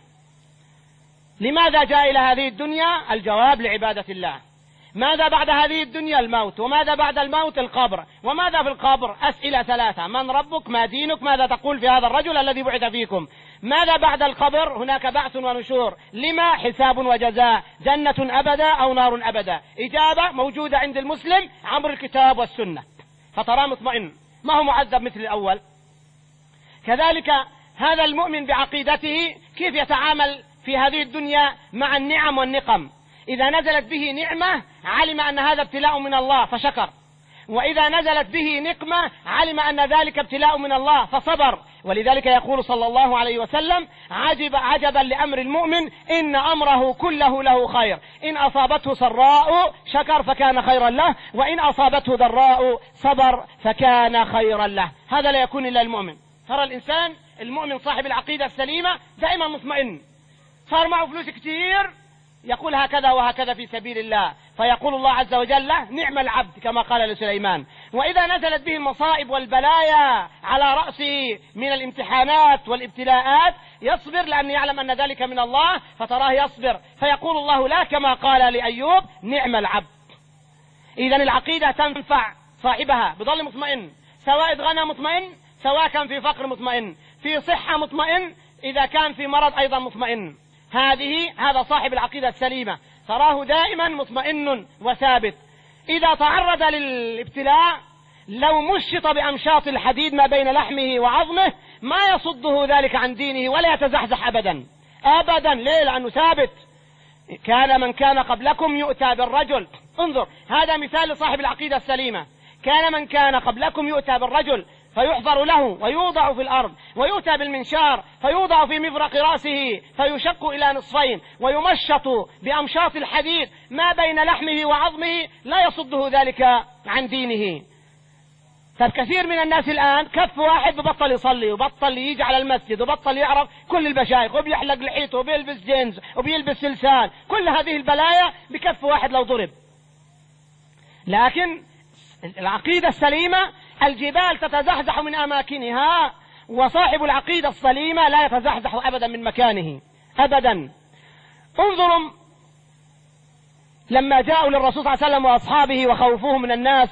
Speaker 1: لماذا جاء إلى هذه الدنيا؟ الجواب لعبادة الله. ماذا بعد هذه الدنيا؟ الموت. وماذا بعد الموت؟ القبر. وماذا في القبر؟ أسئلة ثلاثة: من ربك؟ ما دينك؟ ماذا تقول في هذا الرجل الذي بعث فيكم؟ ماذا بعد القبر؟ هناك بعث ونشور. لما؟ حساب وجزاء، جنة أبدا أو نار أبدا. إجابة موجودة عند المسلم عبر الكتاب والسنة، فترى مطمئن، ما هو معذب مثل الأول. كذلك هذا المؤمن بعقيدته كيف يتعامل في هذه الدنيا مع النعم والنقم. إذا نزلت به نعمة علم أن هذا ابتلاء من الله فشكر، وإذا نزلت به نقمة علم أن ذلك ابتلاء من الله فصبر. ولذلك يقول صلى الله عليه وسلم: عجب عجبا لأمر المؤمن إن أمره كله له خير، إن أصابته سراء شكر فكان خيرا له، وإن أصابته ضراء صبر فكان خيرا له. هذا لا يكون إلا المؤمن. ترى الإنسان المؤمن صاحب العقيدة السليمة دائما مطمئن، صار معه فلوس كتير يقول هكذا وهكذا في سبيل الله، فيقول الله عز وجل: نعم العبد، كما قال لسليمان. وإذا نزلت به المصائب والبلايا على رأسه من الامتحانات والابتلاءات يصبر، لأن يعلم أن ذلك من الله، فتراه يصبر، فيقول الله لا كما قال لأيوب: نعم العبد. إذا العقيدة تنفع صاحبها، بظل مطمئن، سواء غنى مطمئن، سواء كان في فقر مطمئن، في صحة مطمئن، إذا كان في مرض أيضا مطمئن. هذه هذا صاحب العقيدة السليمة، تراه دائما مطمئن وثابت. إذا تعرض للابتلاء لو مشط بأمشاط الحديد ما بين لحمه وعظمه ما يصده ذلك عن دينه ولا يتزحزح أبدا أبدا. ليه؟ لأنه ثابت. كان من كان قبلكم يؤتى بالرجل. انظر، هذا مثال لصاحب العقيدة السليمة، كان من كان قبلكم يؤتى بالرجل فيحضر له ويوضع في الأرض، ويؤتى بالمنشار فيوضع في مفرق رأسه فيشق إلى نصفين ويمشط بأمشاط الحديد ما بين لحمه وعظمه، لا يصده ذلك عن دينه. فكثير من الناس الآن كف واحد ببطل يصلي وبطل يجي على المسجد وبطل يعرف كل البشايخ وبيحلق لحيته وبيلبس جينز وبيلبس سلسال، كل هذه البلايا بكف واحد لو ضرب. لكن العقيدة السليمة الجبال تتزحزح من أماكنها، وصاحب العقيدة السليمة لا يتزحزح أبدا من مكانه أبدا. انظروا لما جاءوا للرسول صلى الله عليه وسلم وأصحابه وخوفوه من الناس،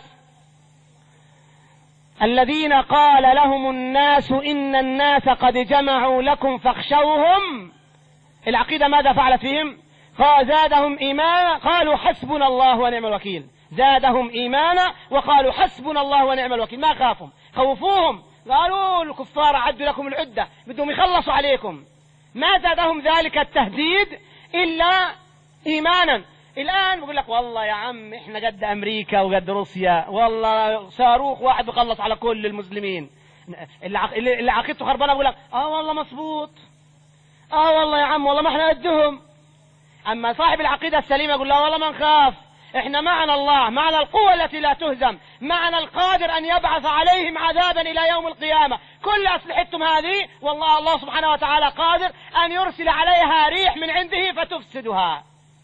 Speaker 1: الذين قال لهم الناس إن الناس قد جمعوا لكم فاخشوهم، العقيدة ماذا فعلت فيهم؟ قال زادهم إيمانا قالوا حسبنا الله ونعم الوكيل، زادهم إيمانا وقالوا حسبنا الله ونعم الوكيل، ما خافوا. خوفوهم قالوا الكفار عدوا لكم العدة بدهم يخلصوا عليكم، ما زادهم ذلك التهديد إلا إيمانا. الآن بقول لك والله يا عم إحنا قد أمريكا وقد روسيا، والله صاروخ واحد بخلص على كل المسلمين. اللي عقيدته خربانة بقول لك آه والله مصبوط، آه والله يا عم والله ما إحنا قدهم. أما صاحب العقيدة السليمة يقول لا والله ما نخاف، إحنا معنا الله، معنا القوة التي لا تهزم، معنا القادر أن يبعث عليهم عذابا إلى يوم القيامة، كل أسلحتهم هذه والله الله سبحانه وتعالى قادر أن يرسل عليها ريح من عنده فتفسدها.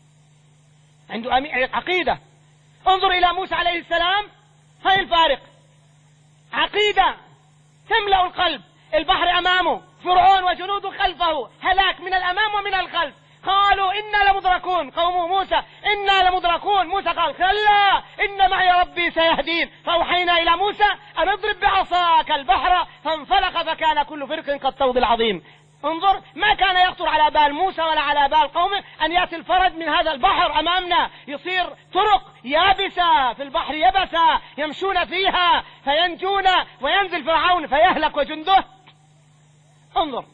Speaker 1: عنده عقيدة. انظر إلى موسى عليه السلام، هاي الفارق، عقيدة تملأ القلب، البحر أمامه، فرعون وجنوده خلفه، هلاك من الأمام ومن الخلف. قالوا إنا لمدركون، قوم موسى إنا لمدركون، موسى قال كلا إن معي ربي سيهدين، فأوحينا إلى موسى أن اضرب بعصاك البحر فانفلق فكان كل فرق كالطود العظيم. انظر، ما كان يخطر على بال موسى ولا على بال قومه أن يأتي الفرج من هذا البحر أمامنا، يصير طرق يابسة في البحر يبسة يمشون فيها فينجون، وينزل فرعون فيهلك وجنده. انظر،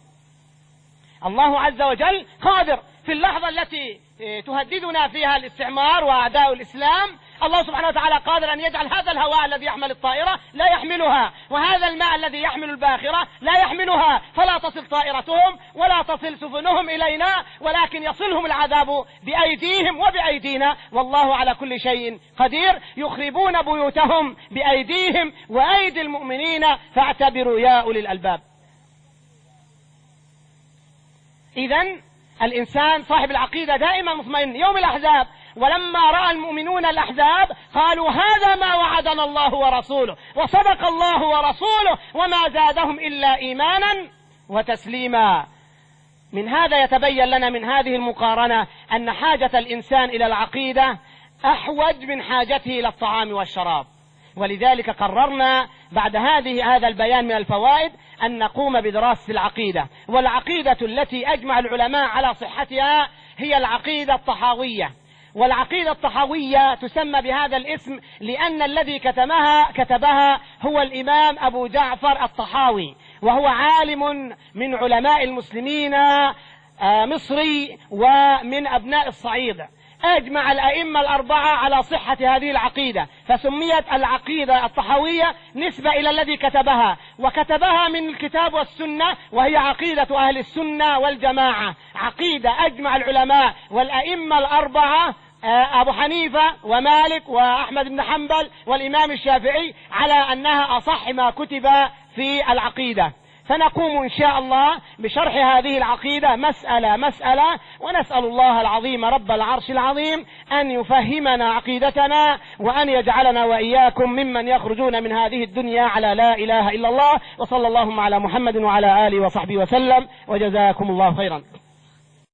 Speaker 1: الله عز وجل قادر في اللحظة التي تهددنا فيها الاستعمار وأعداء الإسلام، الله سبحانه وتعالى قادر أن يجعل هذا الهواء الذي يحمل الطائرة لا يحملها، وهذا الماء الذي يحمل الباخرة لا يحملها، فلا تصل طائرتهم ولا تصل سفنهم إلينا، ولكن يصلهم العذاب بأيديهم وبأيدينا، والله على كل شيء قدير. يخربون بيوتهم بأيديهم وأيدي المؤمنين فاعتبروا يا أولي الألباب. إذن الإنسان صاحب العقيدة دائما مطمئن. يوم الأحزاب ولما رأى المؤمنون الأحزاب قالوا هذا ما وعدنا الله ورسوله وصدق الله ورسوله وما زادهم إلا إيمانا وتسليما. من هذا يتبين لنا من هذه المقارنة أن حاجة الإنسان إلى العقيدة أحوج من حاجته إلى الطعام والشراب، ولذلك قررنا بعد هذه هذا البيان من الفوائد أن نقوم بدراسة العقيدة. والعقيدة التي أجمع العلماء على صحتها هي العقيدة الطحاوية. والعقيدة الطحاوية تسمى بهذا الاسم لأن الذي كتبها كتبها هو الإمام أبو جعفر الطحاوي، وهو عالم من علماء المسلمين مصري ومن أبناء الصعيد. أجمع الأئمة الأربعة على صحة هذه العقيدة، فسميت العقيدة الطحاوية نسبة إلى الذي كتبها، وكتبها من الكتاب والسنة، وهي عقيدة أهل السنة والجماعة، عقيدة أجمع العلماء والأئمة الأربعة أبو حنيفة ومالك وأحمد بن حنبل والإمام الشافعي على أنها أصح ما كتب في العقيدة. فنقوم إن شاء الله بشرح هذه العقيدة مسألة مسألة، ونسأل الله العظيم رب العرش العظيم أن يفهمنا عقيدتنا، وأن يجعلنا وإياكم ممن يخرجون من هذه الدنيا على لا إله إلا الله. وصلى اللهم على محمد وعلى آله وصحبه وسلم، وجزاكم الله خيرا.